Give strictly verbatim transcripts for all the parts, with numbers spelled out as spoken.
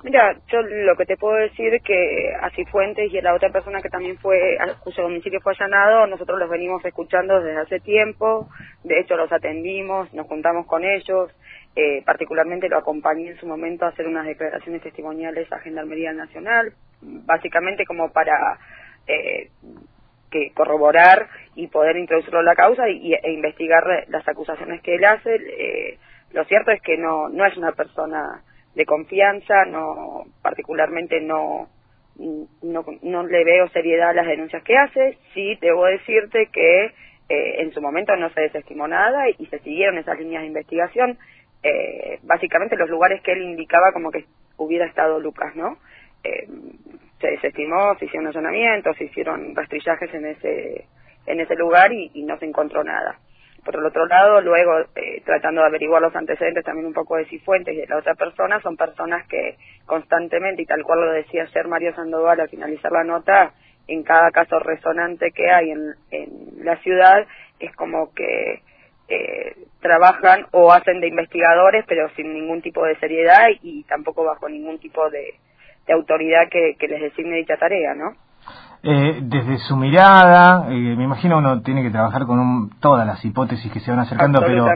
Mira, yo lo que te puedo decir es que a Cifuentes y a la otra persona que también fue, cuyo domicilio fue allanado, nosotros los venimos escuchando desde hace tiempo, de hecho los atendimos, nos juntamos con ellos, eh, particularmente lo acompañé en su momento a hacer unas declaraciones testimoniales a Gendarmería Nacional, básicamente como para eh, que corroborar y poder introducirlo en la causa y, e investigar las acusaciones que él hace. Eh, lo cierto es que no, no es una persona de confianza, no, particularmente no, no, no le veo seriedad a las denuncias que hace. Sí, debo decirte que eh, en su momento no se desestimó nada y, y se siguieron esas líneas de investigación, eh, básicamente los lugares que él indicaba como que hubiera estado Lucas, ¿no? Eh, se desestimó, se hicieron allanamientos, se hicieron rastrillajes en ese, en ese lugar y, y no se encontró nada. Por el otro lado, luego, eh, tratando de averiguar los antecedentes también un poco de Cifuentes y de la otra persona, son personas que constantemente, y tal cual lo decía ayer Mario Sandoval al finalizar la nota, en cada caso resonante que hay en, en la ciudad, es como que eh, trabajan o hacen de investigadores, pero sin ningún tipo de seriedad y, y tampoco bajo ningún tipo de, de autoridad que, que les designe dicha tarea, ¿no? Eh, desde su mirada, eh, me imagino uno tiene que trabajar con un, todas las hipótesis que se van acercando, pero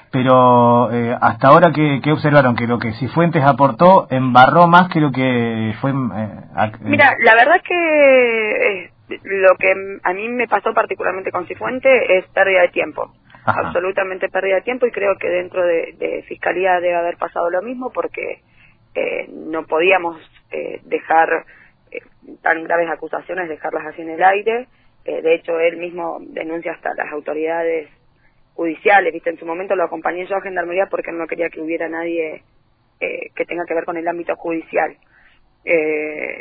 pero eh, hasta ahora que, que observaron que lo que Cifuentes aportó embarró más que lo que fue. Eh, a, Mira, la verdad es que eh, lo que a mí me pasó particularmente con Cifuentes es pérdida de tiempo, Ajá. absolutamente pérdida de tiempo, y creo que dentro de, de Fiscalía debe haber pasado lo mismo porque eh, no podíamos eh, dejar Eh, tan graves acusaciones, dejarlas así en el aire. Eh, de hecho, él mismo denuncia hasta las autoridades judiciales, ¿viste? En su momento lo acompañé yo a Gendarmería porque no quería que hubiera nadie eh, que tenga que ver con el ámbito judicial. Eh,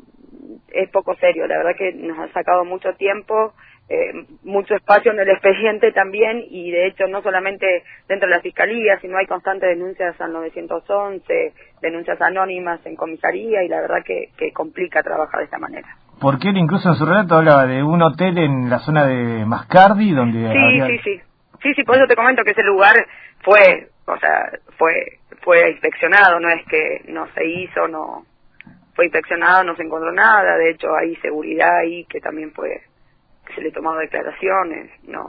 es poco serio, la verdad que nos ha sacado mucho tiempo, eh, mucho espacio en el expediente también, y de hecho no solamente dentro de la Fiscalía, sino hay constantes denuncias al nueve once, denuncias anónimas en comisaría, y la verdad que, que complica trabajar de esta manera. Porque él incluso en su relato hablaba de un hotel en la zona de Mascardi, donde sí, había... Sí, sí, sí, sí, por eso te comento que ese lugar fue, o sea, fue, fue inspeccionado, no es que no se hizo, no... Fue inspeccionado, no se encontró nada, de hecho hay seguridad ahí que también fue, que se le tomaron declaraciones, no.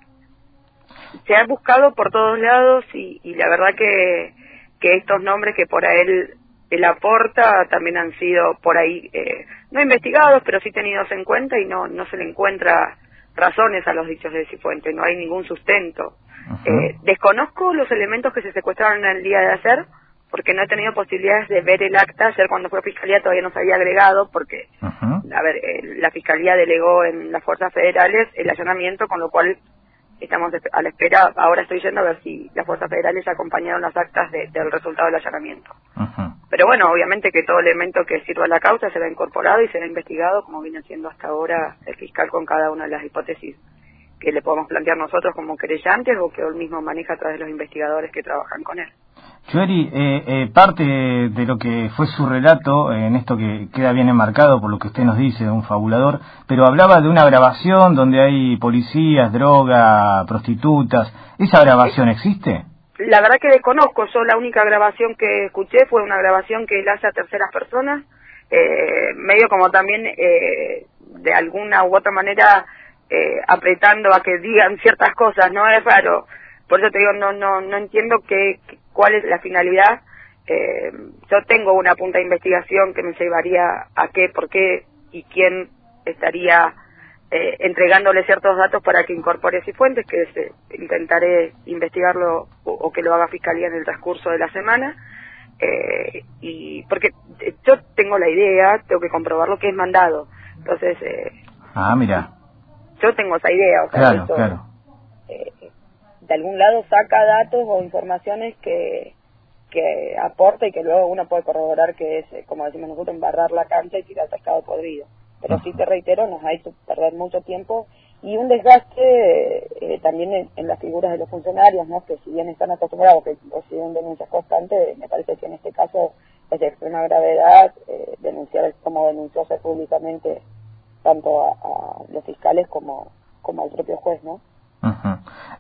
Se ha buscado por todos lados y, y la verdad que, que estos nombres que por él, él aporta también han sido por ahí, eh, no investigados, pero sí tenidos en cuenta y no, no se le encuentra razones a los dichos de Cifuentes, no hay ningún sustento. Eh, desconozco los elementos que se secuestraron en el día de ayer, porque no he tenido posibilidades de ver el acta. Ayer cuando fue a Fiscalía todavía no se había agregado, porque, uh-huh. a ver, eh, la Fiscalía delegó en las fuerzas federales el allanamiento, con lo cual estamos a la espera. Ahora estoy yendo a ver si las fuerzas federales acompañaron las actas de, del resultado del allanamiento. Uh-huh. Pero bueno, obviamente que todo elemento que sirva a la causa será incorporado y será investigado, como viene haciendo hasta ahora el fiscal con cada una de las hipótesis que le podemos plantear nosotros como querellantes o que él mismo maneja a través de los investigadores que trabajan con él. Joeri, eh, eh, parte de lo que fue su relato, eh, en esto que queda bien enmarcado por lo que usted nos dice, de un fabulador, pero hablaba de una grabación donde hay policías, droga, prostitutas. ¿Esa grabación existe? La verdad que desconozco. Yo la única grabación que escuché fue una grabación que él hace a terceras personas, eh, medio como también eh, de alguna u otra manera eh, apretando a que digan ciertas cosas, ¿no? Es raro. Por eso te digo, no no no entiendo qué, cuál es la finalidad. Eh, yo tengo una punta de investigación que me llevaría a qué, por qué y quién estaría eh, entregándole ciertos datos para que incorpore Cifuentes, que es, eh, intentaré investigarlo o, o que lo haga Fiscalía en el transcurso de la semana. Eh, y porque yo tengo la idea, tengo que comprobar lo que es mandado. Entonces, eh, ah, mira. Yo tengo esa idea, o sea, claro, eso, claro. Eh, de algún lado saca datos o informaciones que que aporta y que luego uno puede corroborar que es, como decimos nosotros, embarrar la cancha y tirar pescado podrido. Pero uh-huh. sí te reitero, nos ha hecho perder mucho tiempo y un desgaste eh, también en, en las figuras de los funcionarios, ¿no? Que si bien están acostumbrados que reciben denuncias constantes, me parece que en este caso es de extrema gravedad eh, denunciar como denunciarse públicamente tanto a, a los fiscales como, como al propio juez, ¿no? Uh-huh.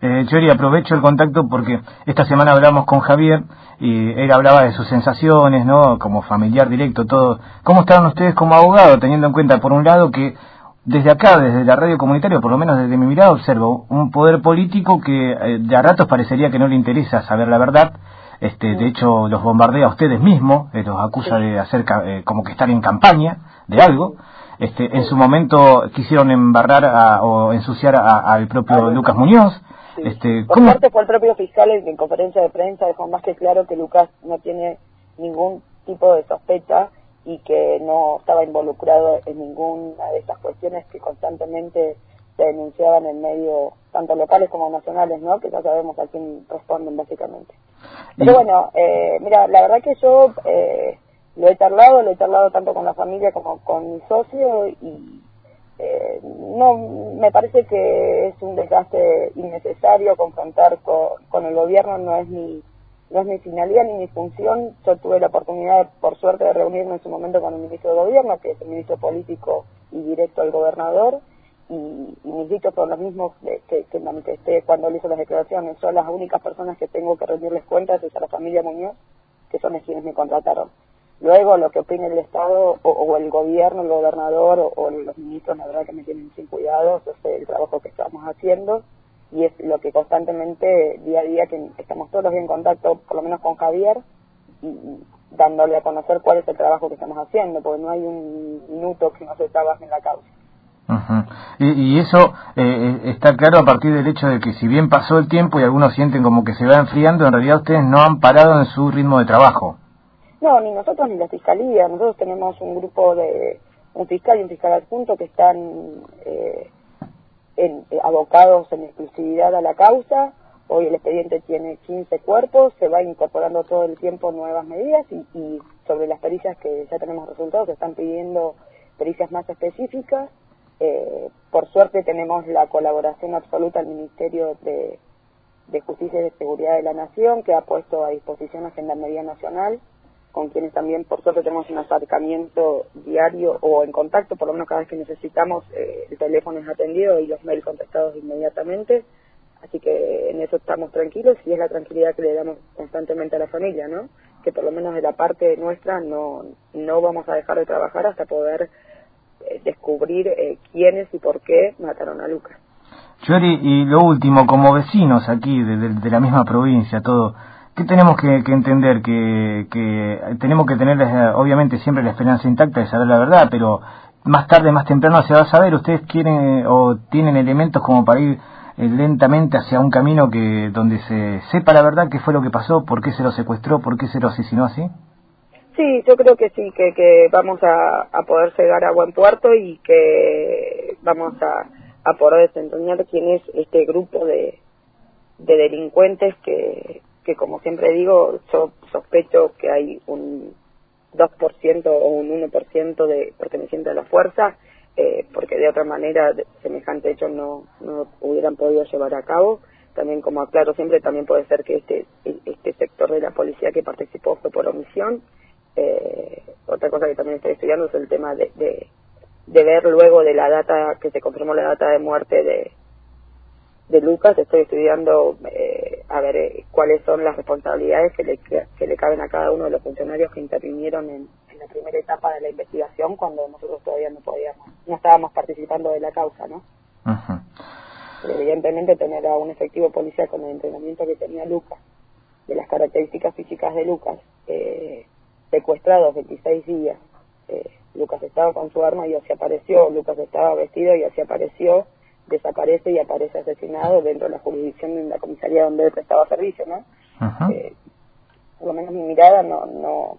Eh, Chori, aprovecho el contacto porque esta semana hablamos con Javier y él hablaba de sus sensaciones, ¿no? Como familiar directo, todo. ¿Cómo estaban ustedes como abogado, teniendo en cuenta, por un lado, que desde acá, desde la radio comunitaria, por lo menos desde mi mirada, observo un poder político que eh, de a ratos parecería que no le interesa saber la verdad? Este, de hecho, los bombardea a ustedes mismos, eh, los acusa de hacer eh, como que están en campaña de algo. Este, en su momento quisieron embarrar a, o ensuciar al propio Lucas Muñoz. Sí. Este, Por ¿cómo? suerte fue el propio fiscal el que en conferencia de prensa dejó más que claro que Lucas no tiene ningún tipo de sospecha y que no estaba involucrado en ninguna de estas cuestiones que constantemente se denunciaban en medios tanto locales como nacionales, ¿no? Que ya sabemos a quién responden básicamente. Pero bueno, eh, mira, la verdad que yo eh, lo he charlado, lo he charlado tanto con la familia como con mi socio y eh, no me parece que es un desgaste innecesario confrontar con, con el gobierno, no es mi no es mi finalidad ni mi función. Yo tuve la oportunidad, por suerte, de reunirme en su momento con el ministro de Gobierno, que es el ministro político y directo al gobernador, y, y mis dichos son los mismos de, que, que manifesté cuando le hizo las declaraciones. Son las únicas personas que tengo que rendirles cuentas es a la familia Muñoz, que son los quienes me contrataron. Luego, lo que opine el Estado, o, o el gobierno, el gobernador, o, o los ministros, la verdad que me tienen sin cuidado. Eso es el trabajo que estamos haciendo, y es lo que constantemente, día a día, que estamos todos los días en contacto, por lo menos con Javier, y, y dándole a conocer cuál es el trabajo que estamos haciendo, porque no hay un minuto que no se trabaje en la causa. Uh-huh. y, y eso eh, está claro a partir del hecho de que, si bien pasó el tiempo y algunos sienten como que se va enfriando, en realidad ustedes no han parado en su ritmo de trabajo. No, ni nosotros ni la Fiscalía. Nosotros tenemos un grupo de un fiscal y un fiscal adjunto que están eh, en, eh, abocados en exclusividad a la causa. Hoy el expediente tiene quince cuerpos, se va incorporando todo el tiempo nuevas medidas y, y sobre las pericias que ya tenemos resultados, se están pidiendo pericias más específicas. Eh, por suerte tenemos la colaboración absoluta del Ministerio de, de Justicia y de Seguridad de la Nación, que ha puesto a disposición la Gendarmería Nacional, con quienes también por suerte tenemos un acercamiento diario o en contacto, por lo menos cada vez que necesitamos, eh, el teléfono es atendido y los mails contestados inmediatamente. Así que en eso estamos tranquilos y es la tranquilidad que le damos constantemente a la familia, ¿no? Que por lo menos de la parte nuestra no, no vamos a dejar de trabajar hasta poder eh, descubrir eh, quiénes y por qué mataron a Lucas. Chori, y lo último, como vecinos aquí de, de, de la misma provincia, todo, ¿qué tenemos que, que entender? Que, que tenemos que tener, obviamente, siempre la esperanza intacta de saber la verdad, pero más tarde, más temprano se va a saber. ¿Ustedes quieren o tienen elementos como para ir lentamente hacia un camino que donde se sepa la verdad, qué fue lo que pasó, por qué se lo secuestró, por qué se lo asesinó así? Sí, yo creo que sí, que, que vamos a, a poder llegar a buen puerto y que vamos a, a poder desentrañar quién es este grupo de, de delincuentes que, que, como siempre digo, yo sospecho que hay un dos por ciento o un uno por ciento de pertenecientes a la fuerza, Eh, porque de otra manera semejante hecho no, no hubieran podido llevar a cabo. También, como aclaro siempre, también puede ser que este este sector de la policía que participó fue por omisión. Eh, otra cosa que también estoy estudiando es el tema de, de, de ver luego de la data, que se confirmó la data de muerte de, de Lucas. Estoy estudiando eh, a ver eh, cuáles son las responsabilidades que le, que le caben a cada uno de los funcionarios que intervinieron en, en la primera etapa de la investigación, cuando nosotros todavía no podíamos, no estábamos participando de la causa, ¿no? Uh-huh. Pero evidentemente tener a un efectivo policial con el entrenamiento que tenía Lucas, de las características físicas de Lucas, eh, secuestrados veintiséis días, eh, Lucas estaba con su arma y así apareció, Lucas estaba vestido y así apareció, desaparece y aparece asesinado dentro de la jurisdicción de la comisaría donde él prestaba servicio, ¿no? Uh-huh. Eh, por lo menos mi mirada no no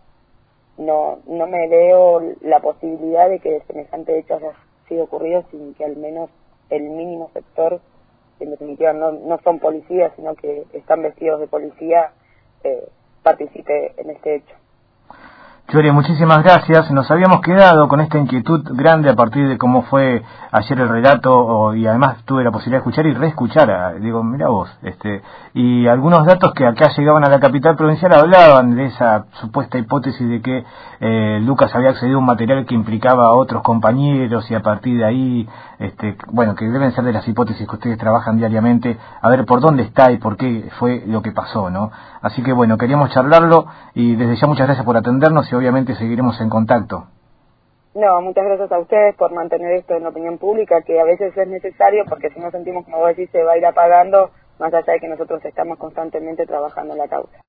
no no me veo la posibilidad de que semejante hecho haya sido ocurrido sin que al menos el mínimo sector, que en definitiva no, no son policías, sino que están vestidos de policía, eh, participe en este hecho. Chori, muchísimas gracias. Nos habíamos quedado con esta inquietud grande a partir de cómo fue ayer el relato o, y además tuve la posibilidad de escuchar y reescuchar. A, digo, mira vos, este, y algunos datos que acá llegaban a la capital provincial hablaban de esa supuesta hipótesis de que eh, Lucas había accedido a un material que implicaba a otros compañeros y a partir de ahí, este, bueno, que deben ser de las hipótesis que ustedes trabajan diariamente, a ver por dónde está y por qué fue lo que pasó, ¿no? Así que bueno, queríamos charlarlo y desde ya muchas gracias por atendernos y obviamente seguiremos en contacto. No, muchas gracias a ustedes por mantener esto en la opinión pública, que a veces es necesario, porque si no sentimos, como vos decís, se va a ir apagando, más allá de que nosotros estamos constantemente trabajando en la causa.